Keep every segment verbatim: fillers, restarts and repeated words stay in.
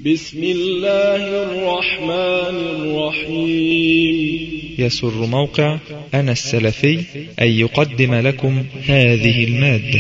بسم الله الرحمن الرحيم. يسر موقع أنا السلفي أن يقدم لكم هذه المادة.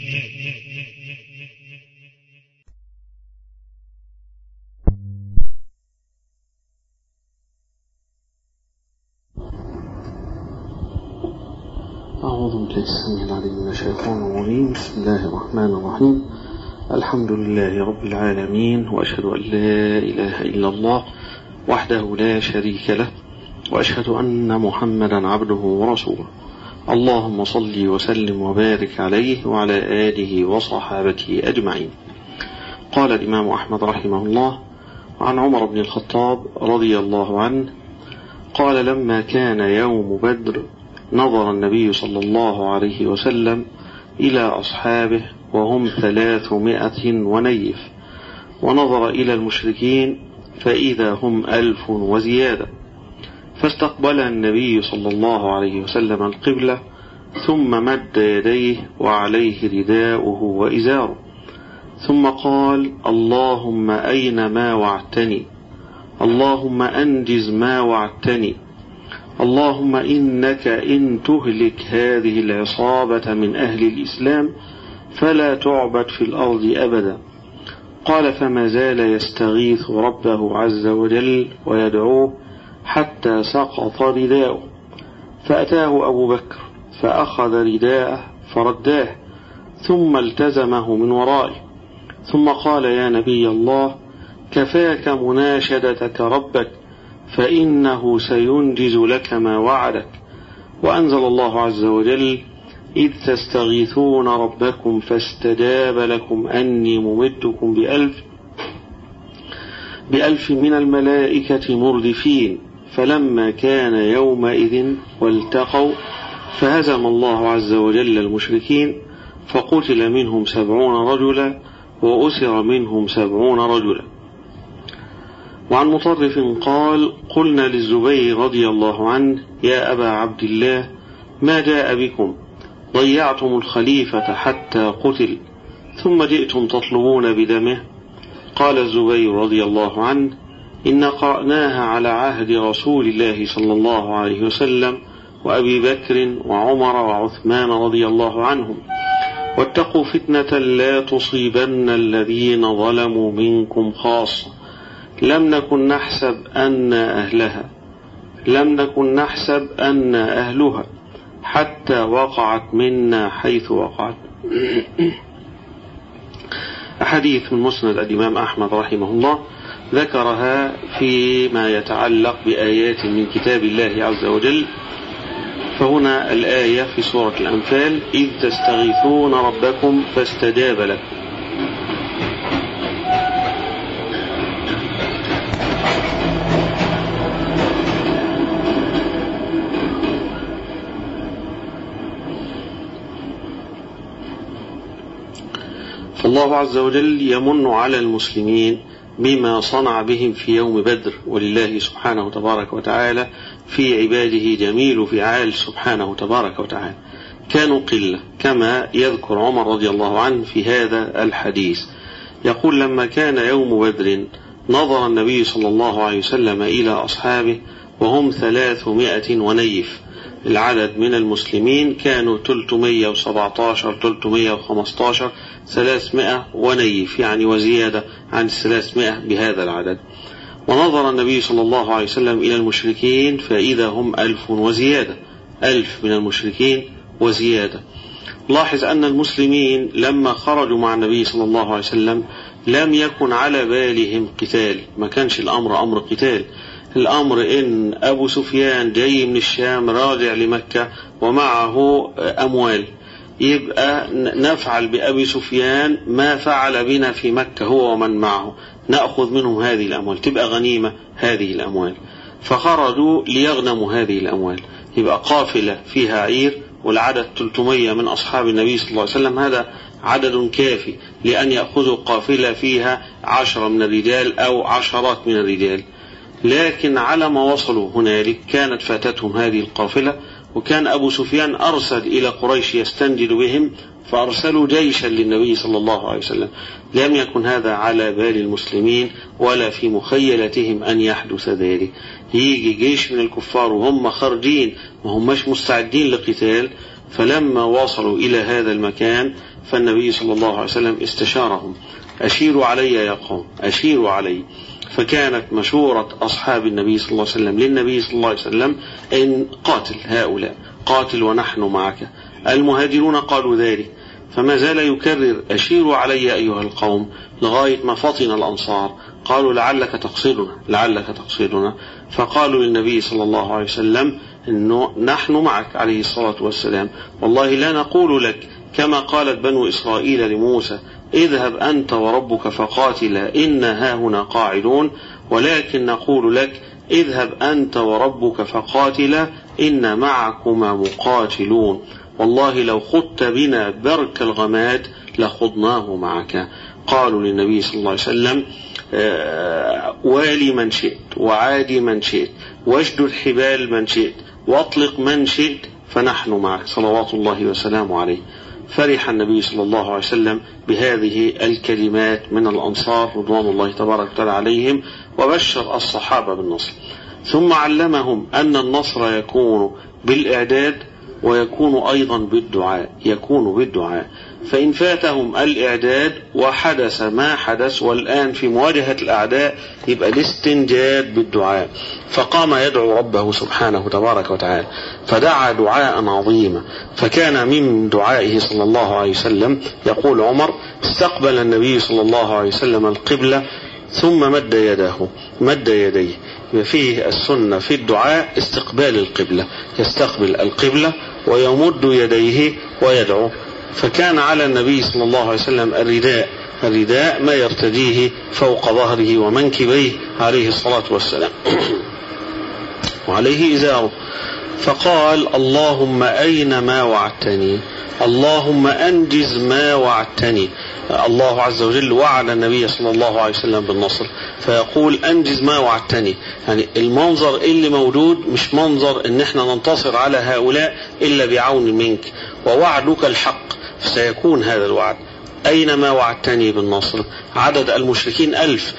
أعوذ بالله السميع العليم من الشيطان الرجيم. بسم الله الرحمن الرحيم. الحمد لله رب العالمين، وأشهد أن لا إله إلا الله وحده لا شريك له، وأشهد أن محمدا عبده ورسوله. اللهم صل وسلم وبارك عليه وعلى آله وصحابته أجمعين. قال الإمام أحمد رحمه الله عن عمر بن الخطاب رضي الله عنه قال: لما كان يوم بدر نظر النبي صلى الله عليه وسلم إلى أصحابه وهم ثلاثمائة ونيف، ونظر إلى المشركين فإذا هم ألف وزيادة، فاستقبل النبي صلى الله عليه وسلم القبلة، ثم مد يديه وعليه رداؤه وإزاره، ثم قال: اللهم أين ما وعدتني، اللهم أنجز ما وعدتني، اللهم إنك إن تهلك هذه العصابة من أهل الإسلام فلا تعبد في الأرض أبدا. قال: فما زال يستغيث ربه عز وجل ويدعوه حتى سقط رداؤه، فأتاه أبو بكر فأخذ رداءه فرداه، ثم التزمه من ورائه، ثم قال: يا نبي الله، كفاك مناشدتك ربك، فإنه سينجز لك ما وعدك. وأنزل الله عز وجل: إذ تستغيثون ربكم فاستجاب لكم أني ممدكم بألف بألف من الملائكة مردفين. فلما كان يومئذ والتقوا فهزم الله عز وجل المشركين، فقتل منهم سبعون رجلا وأسر منهم سبعون رجلا. وعن مطرف قال: قلنا للزبير رضي الله عنه: يا أبا عبد الله، ما جاء بكم؟ ضيعتم الخليفة حتى قتل، ثم جئتم تطلبون بدمه. قال الزبير رضي الله عنه: إن قرأناها على عهد رسول الله صلى الله عليه وسلم وأبي بكر وعمر وعثمان رضي الله عنهم، واتقوا فتنة لا تصيبن الذين ظلموا منكم خاصة. لم نكن نحسب أن أهلها لم نكن نحسب أن أهلها حتى وقعت منا حيث وقعت. أحاديث من مسند الإمام أحمد رحمه الله ذكرها فيما يتعلق بآيات من كتاب الله عز وجل. فهنا الآية في سورة الأنفال: إذ تستغيثون ربكم فاستجاب لكم. فالله عز وجل يمن على المسلمين بما صنع بهم في يوم بدر، ولله سبحانه تبارك وتعالى في عباده جميل فعال سبحانه تبارك وتعالى. كانوا قلة، كما يذكر عمر رضي الله عنه في هذا الحديث، يقول: لما كان يوم بدر نظر النبي صلى الله عليه وسلم إلى أصحابه وهم ثلاثمائة ونيف. العدد من المسلمين كانوا ثلاثمائة وسبعة عشر ثلاثمائة وخمسة عشر ثلاثمائة ونيف، يعني وزيادة عن الثلاثمائة بهذا العدد. ونظر النبي صلى الله عليه وسلم إلى المشركين فإذا هم ألف وزيادة، ألف من المشركين وزيادة. لاحظ أن المسلمين لما خرجوا مع النبي صلى الله عليه وسلم لم يكن على بالهم قتال، ما كانش الأمر أمر قتال. الأمر إن أبو سفيان جاي من الشام راجع لمكة ومعه أموال، يبقى نفعل بأبي سفيان ما فعل بنا في مكة هو ومن معه، نأخذ منهم هذه الأموال، تبقى غنيمة هذه الأموال. فخرجوا ليغنموا هذه الأموال، يبقى قافلة فيها عير، والعدد ثلاثمائة من أصحاب النبي صلى الله عليه وسلم، هذا عدد كافي لأن يأخذوا قافلة فيها عشرة من الرجال أو عشرات من الرجال. لكن على ما وصلوا هنالك كانت فاتتهم هذه القافلة، وكان أبو سفيان أرسل إلى قريش يستنجد بهم، فأرسلوا جيشا للنبي صلى الله عليه وسلم. لم يكن هذا على بال المسلمين ولا في مخيلتهم أن يحدث ذلك. يجي جيش من الكفار وهم خارجين وهم مش مستعدين لقتال، فلما وصلوا إلى هذا المكان فالنبي صلى الله عليه وسلم استشارهم: أشيروا علي يا قوم، أشيروا علي. فكانت مشورة أصحاب النبي صلى الله عليه وسلم للنبي صلى الله عليه وسلم إن قاتل هؤلاء، قاتل ونحن معك. المهاجرون قالوا ذلك، فما زال يكرر: أشيروا علي أيها القوم، لغاية ما فطن الأنصار قالوا: لعلك تقصدنا، لعلك تقصدنا. فقالوا للنبي صلى الله عليه وسلم: إنه نحن معك عليه الصلاة والسلام، والله لا نقول لك كما قالت بنو إسرائيل لموسى: اذهب أنت وربك فقاتلا إنا هاهنا قاعدون، ولكن نقول لك: اذهب أنت وربك فقاتلا إنا معكما مقاتلون، والله لو خضت بنا برك الغماد لخضناه معك. قالوا للنبي صلى الله عليه وسلم: والي من شئت وعادي من شئت واشدد حبال من شئت واطلق من شئت فنحن معك صلوات الله وسلامه عليه. فرح النبي صلى الله عليه وسلم بهذه الكلمات من الأنصار رضوان الله تبارك وتعالى عليهم، وبشر الصحابة بالنصر. ثم علمهم أن النصر يكون بالإعداد ويكون أيضا بالدعاء، يكون بالدعاء. فإن فاتهم الإعداد وحدث ما حدث والآن في مواجهة الأعداء يبقى الاستنجاد بالدعاء. فقام يدعو ربه سبحانه تبارك وتعالى، فدعا دعاء عظيما. فكان من دعائه صلى الله عليه وسلم يقول عمر: استقبل النبي صلى الله عليه وسلم القبلة ثم مد يده مد يديه. فيه السنة في الدعاء استقبال القبلة، يستقبل القبلة ويمد يديه ويدعو. فكان على النبي صلى الله عليه وسلم الرداء، الرداء ما يرتديه فوق ظهره ومنكبيه عليه الصلاة والسلام وعليه إزاره. فقال: اللهم أين ما وعدتني، اللهم أنجز ما وعدتني. الله عز وجل وعد النبي صلى الله عليه وسلم بالنصر، فيقول: أنجز ما وعدتني. يعني المنظر اللي موجود مش منظر ان احنا ننتصر على هؤلاء إلا بعون منك، ووعدك الحق، فسيكون هذا الوعد. أين ما وعدتني بالنصر؟ عدد المشركين ألف،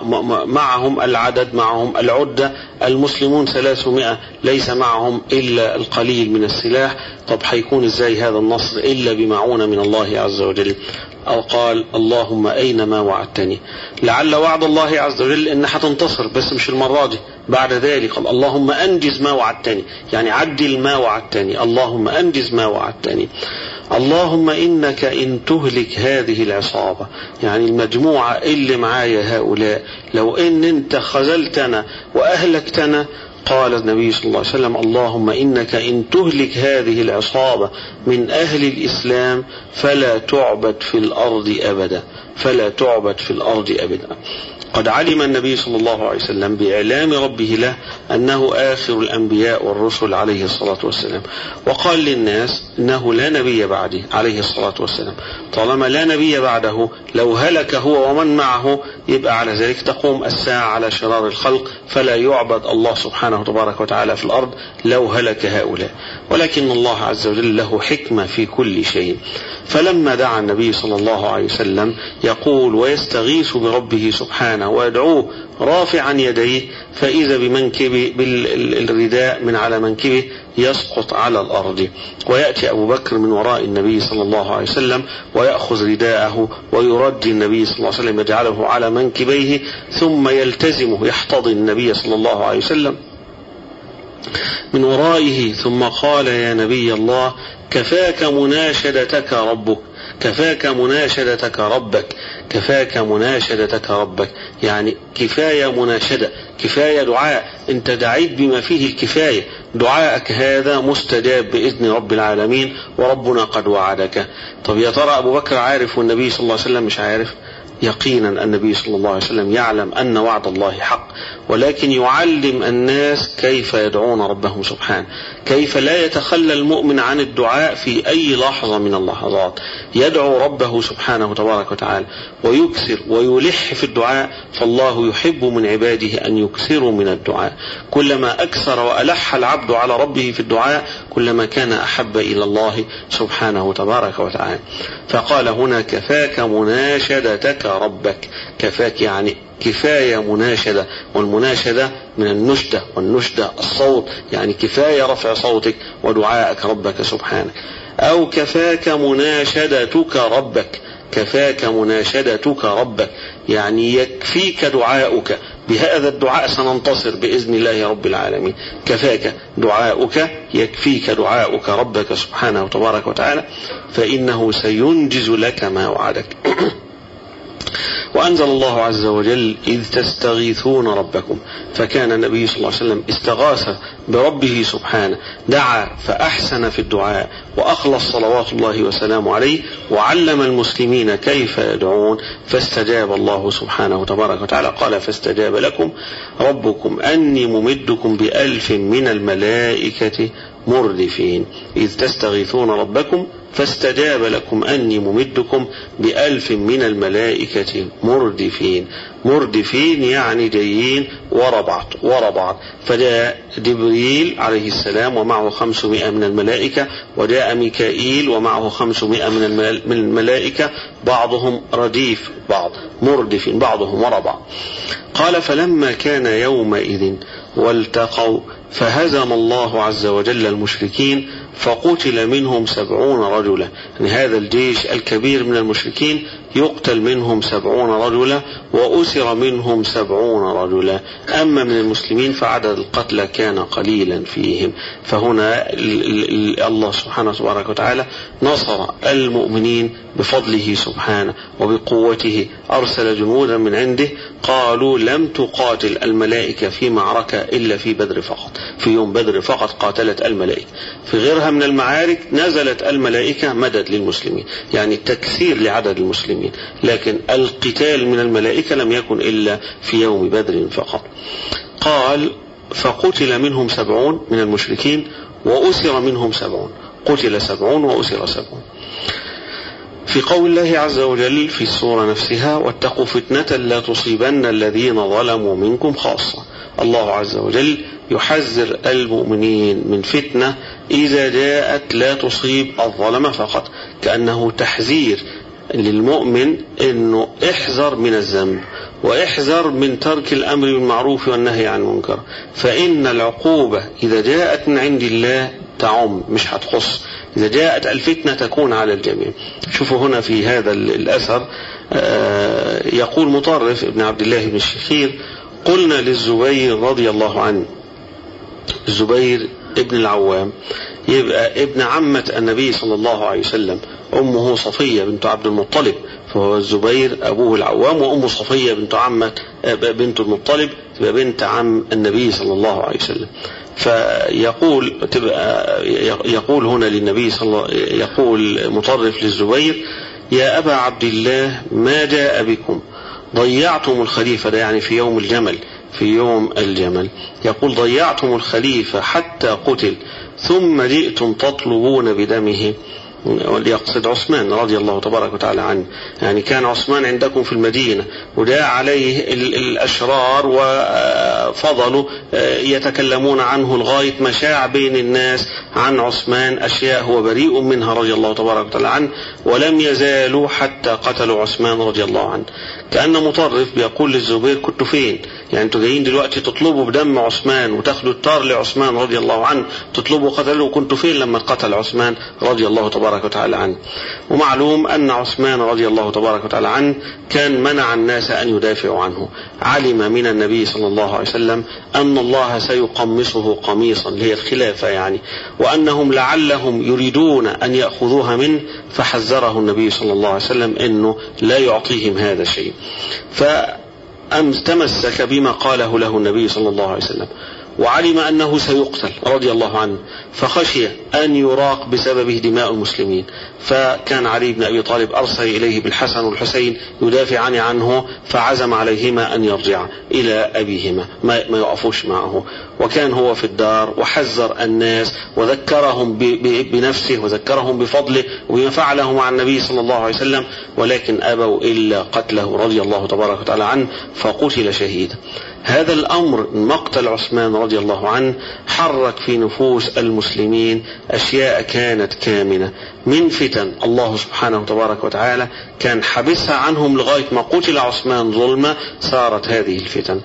معهم العدد، معهم العدة، المسلمون ثلاثمائة، ليس معهم إلا القليل من السلاح. طب حيكون ازاي هذا النصر إلا بمعونة من الله عز وجل؟ أو قال: اللهم أين ما وعدتني. لعل وعد الله عز وجل إن حتنتصر، بس مش المرة دي. بعد ذلك قال: اللهم أنجز ما وعدتني، يعني عدل ما وعدتني، اللهم أنجز ما وعدتني. اللهم إنك إن تهلك هذه العصابة، يعني المجموعة اللي معايا هؤلاء، لو إن أنت خذلتنا وأهلكتنا. قال النبي صلى الله عليه وسلم: اللهم إنك إن تهلك هذه العصابة من أهل الإسلام فلا تعبد في الأرض أبدا، فلا تعبد في الأرض أبدا. قد علم النبي صلى الله عليه وسلم بإعلام ربه له أنه آخر الأنبياء والرسل عليه الصلاة والسلام، وقال للناس إنه لا نبي بعده عليه الصلاة والسلام. طالما لا نبي بعده، لو هلك هو ومن معه يبقى على ذلك تقوم الساعة على شرار الخلق، فلا يعبد الله سبحانه وتبارك وتعالى في الأرض لو هلك هؤلاء. ولكن الله عز وجل له حكمة في كل شيء. فلما دعا النبي صلى الله عليه وسلم يقول ويستغيث بربه سبحانه ويدعوه رافعا يديه، فإذا بمنكبه بالرداء من على منكبه يسقط على الأرض، ويأتي أبو بكر من وراء النبي صلى الله عليه وسلم ويأخذ رداءه ويرجي النبي صلى الله عليه وسلم يجعله على منكبيه، ثم يلتزمه يحتضن النبي صلى الله عليه وسلم من ورائه. ثم قال: يا نبي الله، كفاك مناشدتك ربك، كفاك مناشدتك ربك، كفاك مناشدتك ربك. يعني كفاية مناشدة، كفاية دعاء، انت دعيت بما فيه الكفاية، دعائك هذا مستجاب بإذن رب العالمين وربنا قد وعدك. طب يا ترى أبو بكر عارف والنبي صلى الله عليه وسلم مش عارف؟ يقينا النبي صلى الله عليه وسلم يعلم أن وعد الله حق، ولكن يعلم الناس كيف يدعون ربهم سبحانه، كيف لا يتخلى المؤمن عن الدعاء في أي لحظة من اللحظات، يدعو ربه سبحانه تبارك وتعالى ويكثر ويلح في الدعاء، فالله يحب من عباده أن يكثروا من الدعاء. كلما أكثر وألح العبد على ربه في الدعاء كلما كان أحب إلى الله سبحانه تبارك وتعالى. فقال هنا كفاك مناشدتك ربك. كفاك يعني كفاية مناشدة، والمناشدة من النشدة، والنشدة الصوت، يعني كفاية رفع صوتك ودعائك ربك سبحانه. أو كفاك مناشدتك ربك، كفاك مناشدتك ربك يعني يكفيك دعاؤك، بهذا الدعاء سننتصر بإذن الله رب العالمين. كفاك دعاؤك، يكفيك دعاؤك ربك سبحانه وتبارك وتعالى، فإنه سينجز لك ما وعدك. وأنزل الله عز وجل إذ تستغيثون ربكم، فكان النبي صلى الله عليه وسلم استغاث بربه سبحانه، دعا فأحسن في الدعاء وأخلص صلوات الله وسلامه عليه، وعلم المسلمين كيف يدعون، فاستجاب الله سبحانه وتبارك وتعالى. قال فاستجاب لكم ربكم أني ممدكم بألف من الملائكة مردفين. إذ تستغيثون ربكم فاستجاب لكم أني ممدكم بألف من الملائكة مردفين. مردفين يعني جايين ورا بعض ورا بعض. فجاء جبريل عليه السلام ومعه خمسمائة من الملائكة، وجاء ميكائيل ومعه خمسمائة من الملائكة، بعضهم رديف بعض، مردفين بعضهم ورا بعض. قال فلما كان يومئذ والتقوا فهزم الله عز وجل المشركين فقتل منهم سبعون رجلا. يعني هذا الجيش الكبير من المشركين يقتل منهم سبعون رجلا وأسر منهم سبعون رجلا. أما من المسلمين فعدد القتلى كان قليلا فيهم. فهنا الله سبحانه وتبارك وتعالى نصر المؤمنين بفضله سبحانه وبقوته، أرسل جنودا من عنده قالوا لم تقاتل الملائكة في معركة إلا في بدر فقط، في يوم بدر فقط قاتلت الملائكة، في غيرها من المعارك نزلت الملائكة مدد للمسلمين، يعني تكثير لعدد المسلمين، لكن القتال من الملائكة لم يكن إلا في يوم بدر فقط. قال فقتل منهم سبعون من المشركين وأسر منهم سبعون، قتل سبعون وأسر سبعون. في قول الله عز وجل في السورة نفسها واتقوا فتنة لا تصيبن الذين ظلموا منكم خاصة. الله عز وجل يحذر المؤمنين من فتنة إذا جاءت لا تصيب الظلم فقط، كأنه تحذير للمؤمن أنه احذر من الذنب واحذر من ترك الأمر بالمعروف والنهي عن المنكر، فإن العقوبة إذا جاءت من عند الله تعم مش هتخص، إذا جاءت الفتنة تكون على الجميع. شوفوا هنا في هذا الأثر يقول مطرف ابن عبد الله بن الشخير قلنا للزبير رضي الله عنه، الزبير ابن العوام يبقى ابن عمة النبي صلى الله عليه وسلم، أمه صفية بنت عبد المطلب، فهو الزبير أبوه العوام، وأمه صفية بنت عمة بنت المطلب تبقى بنت عم النبي صلى الله عليه وسلم. فيقول تبقى يقول هنا للنبي صلى الله يقول مطرف للزبير يا أبا عبد الله ما جاء بكم ضيعتم الخليفة، ده يعني في يوم الجمل، في يوم الجمل يقول ضيعتم الخليفة حتى قتل ثم جئتم تطلبون بدمه، وليقصد عثمان رضي الله تبارك وتعالى عنه. يعني كان عثمان عندكم في المدينة وجاء عليه الأشرار وفضلوا يتكلمون عنه لغاية ما شاع بين الناس عن عثمان أشياء هو بريء منها رضي الله تبارك وتعالى عنه، ولم يزالوا حتى قتلوا عثمان رضي الله عنه. كأن مطرف بيقول للزبير كنتوا فين؟ يعني انتوا جايين دلوقتي تطلبوا بدم عثمان وتاخدوا الطار لعثمان رضي الله عنه، تطلبوا قتله، وكنتوا فين لما قتل عثمان رضي الله تبارك وتعالى عنه؟ ومعلوم أن عثمان رضي الله تبارك وتعالى عنه كان منع الناس أن يدافعوا عنه، علم من النبي صلى الله عليه وسلم أن الله سيقمصه قميصا اللي هي الخلافة يعني، وأنهم لعلهم يريدون أن يأخذوها منه، فحذره النبي صلى الله عليه وسلم أنه لا يعطيهم هذا الشيء. فتمسك بما قاله له النبي صلى الله عليه وسلم، وعلم أنه سيقتل رضي الله عنه، فخشي أن يراق بسببه دماء المسلمين، فكان علي بن أبي طالب أرسل إليه بالحسن والحسين يدافعان عنه، فعزم عليهما أن يرجع إلى أبيهما، ما يقفوش معه. وكان هو في الدار وحذر الناس وذكرهم بنفسه وذكرهم بفضله وبما فعله مع النبي صلى الله عليه وسلم، ولكن أبوا إلا قتله رضي الله تبارك وتعالى عنه فقتل شهيدا. هذا الأمر مقتل عثمان رضي الله عنه حرك في نفوس المسلمين أشياء كانت كامنة من فتن الله سبحانه تبارك وتعالى كان حبسها عنهم لغاية ما قتل عثمان ظلمة. صارت هذه الفتن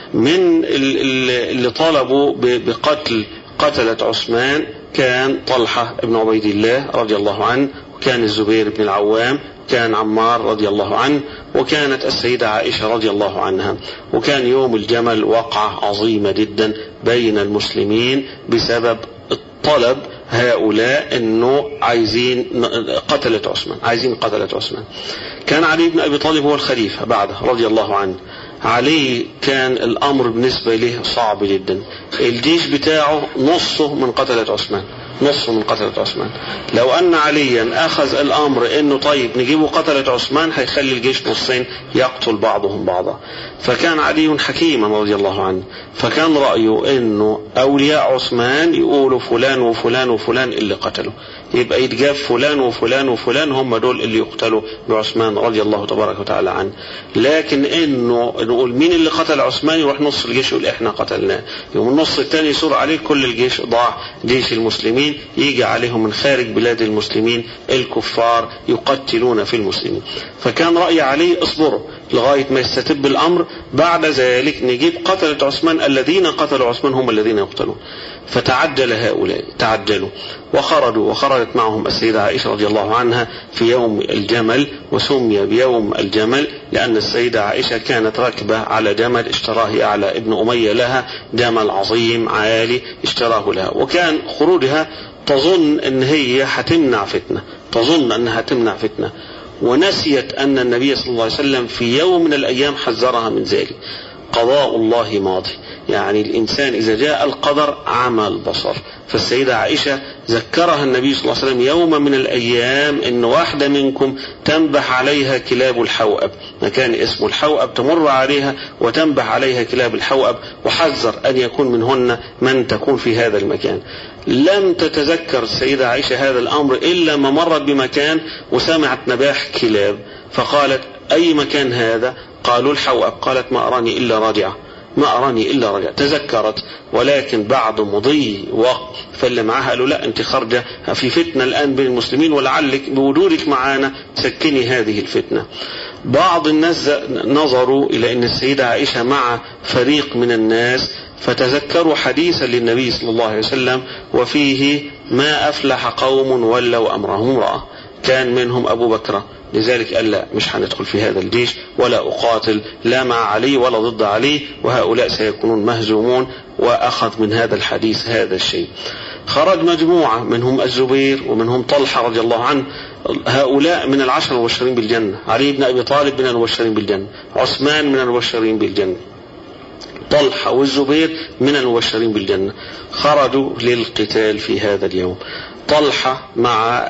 من اللي طالبوا بقتل قتلة عثمان كان طلحة بن عبيد الله رضي الله عنه، وكان الزبير بن العوام، كان عمار رضي الله عنه، وكانت السيدة عائشة رضي الله عنها. وكان يوم الجمل وقعة عظيمة جدا بين المسلمين بسبب الطلب هؤلاء انه عايزين قتلة عثمان، عايزين قتلة عثمان. كان علي بن ابي طالب هو الخليفة بعده رضي الله عنه. علي كان الامر بالنسبة له صعب جدا، الجيش بتاعه نصه من قتلة عثمان، نصه من قتلة عثمان. لو أن عليا أخذ الأمر إنه طيب نجيبه قتلة عثمان هيخلي الجيش نصين يقتل بعضهم بعضا. فكان علي حكيما رضي الله عنه، فكان رأيه إنه أولياء عثمان يقولوا فلان وفلان وفلان اللي قتلوا، يبقى يتجاب فلان وفلان وفلان هم دول اللي يقتلوا بعثمان رضي الله تبارك وتعالى عنه. لكن إنه نقول مين اللي قتل عثمان يروح نص الجيش يقول إحنا قتلناه، يوم النص الثاني يصور عليه كل الجيش ضاع جيش المسلمين، يجي عليهم من خارج بلاد المسلمين الكفار يقتلون في المسلمين. فكان رأي علي اصبروا لغاية ما يستتب الأمر، بعد ذلك نجيب قتلة عثمان، الذين قتلوا عثمان هم الذين يقتلون. فتعجل هؤلاء، تعجلوا وخرجوا، وخرجت معهم السيدة عائشة رضي الله عنها في يوم الجمل، وسمي بيوم الجمل لأن السيدة عائشة كانت راكبة على جمل اشتراه أعلى ابن أمية لها، جمل عظيم عالي اشتراه لها. وكان خروجها تظن أن هي هتمنع فتنة، تظن أنها تمنع فتنة، ونسيت أن النبي صلى الله عليه وسلم في يوم من الأيام حذرها من ذلك. قضاء الله ماضي، يعني الإنسان إذا جاء القدر عمى البصر. فالسيدة عائشة ذكرها النبي صلى الله عليه وسلم يوم من الأيام إن واحدة منكم تنبح عليها كلاب الحوأب، مكان اسمه الحوأب، تمر عليها وتنبح عليها كلاب الحوأب، وحذر أن يكون منهن من تكون في هذا المكان. لم تتذكر السيدة عائشة هذا الأمر إلا ما مرت بمكان وسمعت نباح كلاب، فقالت أي مكان هذا؟ قالوا الحوأب. قالت ما أراني إلا راجعة، ما أراني إلا رجع. تذكرت، ولكن بعد مضي وقت فاللي معها قالوا لا أنت خارجة في فتنة الآن بين المسلمين، ولعلك بوجودك معانا تسكني هذه الفتنة. بعض الناس نظروا إلى أن السيدة عائشة مع فريق من الناس، فتذكروا حديثا للنبي صلى الله عليه وسلم وفيه ما أفلح قوم ولوا أمرهم امرأة، كان منهم أبو بكر، لذلك قال لا مش هندخل في هذا الجيش ولا أقاتل لا مع علي ولا ضد علي، وهؤلاء سيكونون مهزومون، وأخذ من هذا الحديث هذا الشيء. خرج مجموعة منهم الزبير ومنهم طلحة رضي الله عنه، هؤلاء من العشر المبشرين بالجنة. علي بن أبي طالب من المبشرين بالجنة، عثمان من المبشرين بالجنة، طلحة والزبير من المبشرين بالجنة. خرجوا للقتال في هذا اليوم، طلحة مع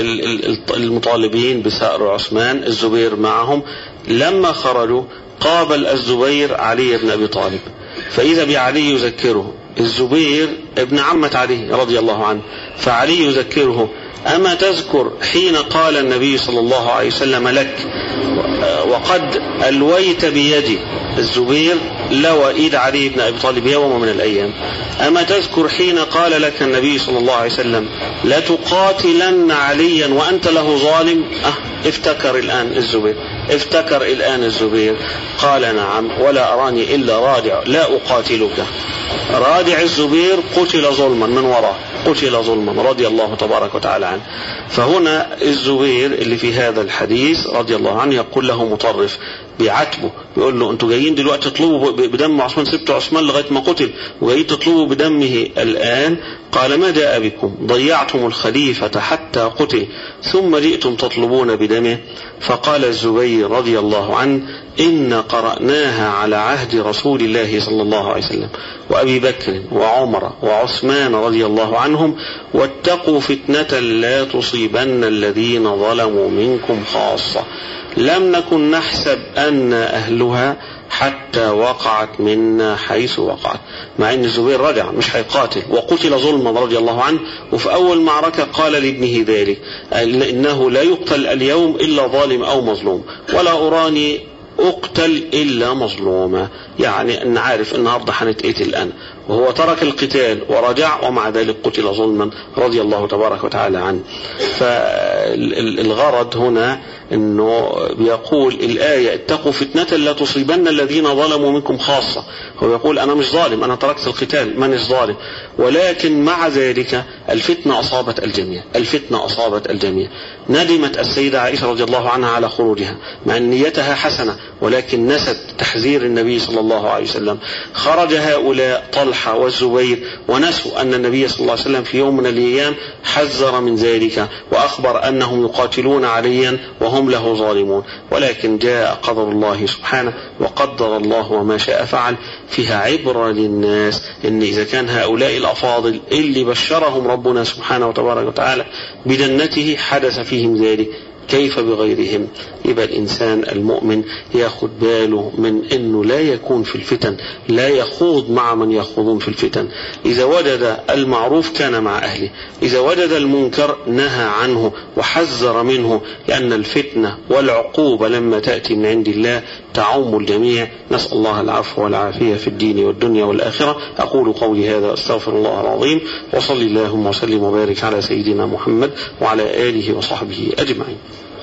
المطالبين بثأر عثمان، الزبير معهم. لما خرجوا قابل الزبير علي بن أبي طالب، فإذا بعلي يذكره، الزبير ابن عمة علي رضي الله عنه، فعلي يذكره أما تذكر حين قال النبي صلى الله عليه وسلم لك وقد ألويت بيدي، الزبير لوى إيد علي بن أبي طالب يوم من الأيام، أما تذكر حين قال لك النبي صلى الله عليه وسلم لا تقاتلن عليا وأنت له ظالم؟ أه افتكر الآن الزبير، افتكر الآن الزبير، قال نعم ولا أراني إلا رادع لا أقاتلك. رادع الزبير قتل ظلما من وراء، قتل ظلما رضي الله تبارك وتعالى عنه. فهنا الزبير اللي في هذا الحديث رضي الله عنه يقول له مطرف بيعاتبه، بيقول له انتوا جايين دلوقتي تطلبوا بدم عثمان، سبتوا عثمان لغايه ما قتل وجايين تطلبوا بدمه الآن. قال ما جاء بكم؟ ضيعتم الخليفة حتى قتل ثم جئتم تطلبون بدمه. فقال الزبير رضي الله عنه إن قرأناها على عهد رسول الله صلى الله عليه وسلم وأبي بكر وعمر وعثمان رضي الله عنهم، واتقوا فتنة لا تصيبن الذين ظلموا منكم خاصة. لم نكن نحسب أن أهل نقاتلها حتى وقعت منا حيث وقعت، مع ان الزبير رجع مش هيقاتل وقتل ظلما رضي الله عنه، وفي اول معركة قال لابنه ذلك انه لا يقتل اليوم الا ظالم او مظلوم، ولا اراني اقتل الا مظلوما، يعني ان عارف النهارده هنتقتل انا، وهو ترك القتال ورجع ومع ذلك قتل ظلما رضي الله تبارك وتعالى عنه. فالغرض هنا انه بيقول الآية اتقوا فتنة لا تصيبن الذين ظلموا منكم خاصة، هو يقول انا مش ظالم، انا تركت القتال من الظالم، ولكن مع ذلك الفتنة اصابت الجميع، الفتنة اصابت الجميع. ندمت السيدة عائشة رضي الله عنها على خروجها مع ان نيتها حسنة، ولكن نست تحذير النبي صلى الله عليه وسلم. خرج هؤلاء طلحة والزبير ونسوا أن النبي صلى الله عليه وسلم في يوم من الأيام حذر من ذلك وأخبر أنهم يقاتلون عليا وهم له ظالمون، ولكن جاء قدر الله سبحانه وقدر الله وما شاء فعل. فيها عبرة للناس إن إذا كان هؤلاء الأفاضل اللي بشرهم ربنا سبحانه وتبارك وتعالى بجنته حدث فيهم ذلك، كيف بغيرهم؟ يبقى الإنسان المؤمن ياخد باله من أنه لا يكون في الفتن، لا يخوض مع من يخوضون في الفتن. إذا وجد المعروف كان مع أهله، إذا وجد المنكر نهى عنه وحذر منه، لأن الفتنة والعقوبة لما تأتي من عند الله تعم الجميع. نسأل الله العفو والعافية في الدين والدنيا والآخرة. أقول قولي هذا أستغفر الله العظيم، وصلي اللهم وسلم وبارك على سيدنا محمد وعلى آله وصحبه أجمعين.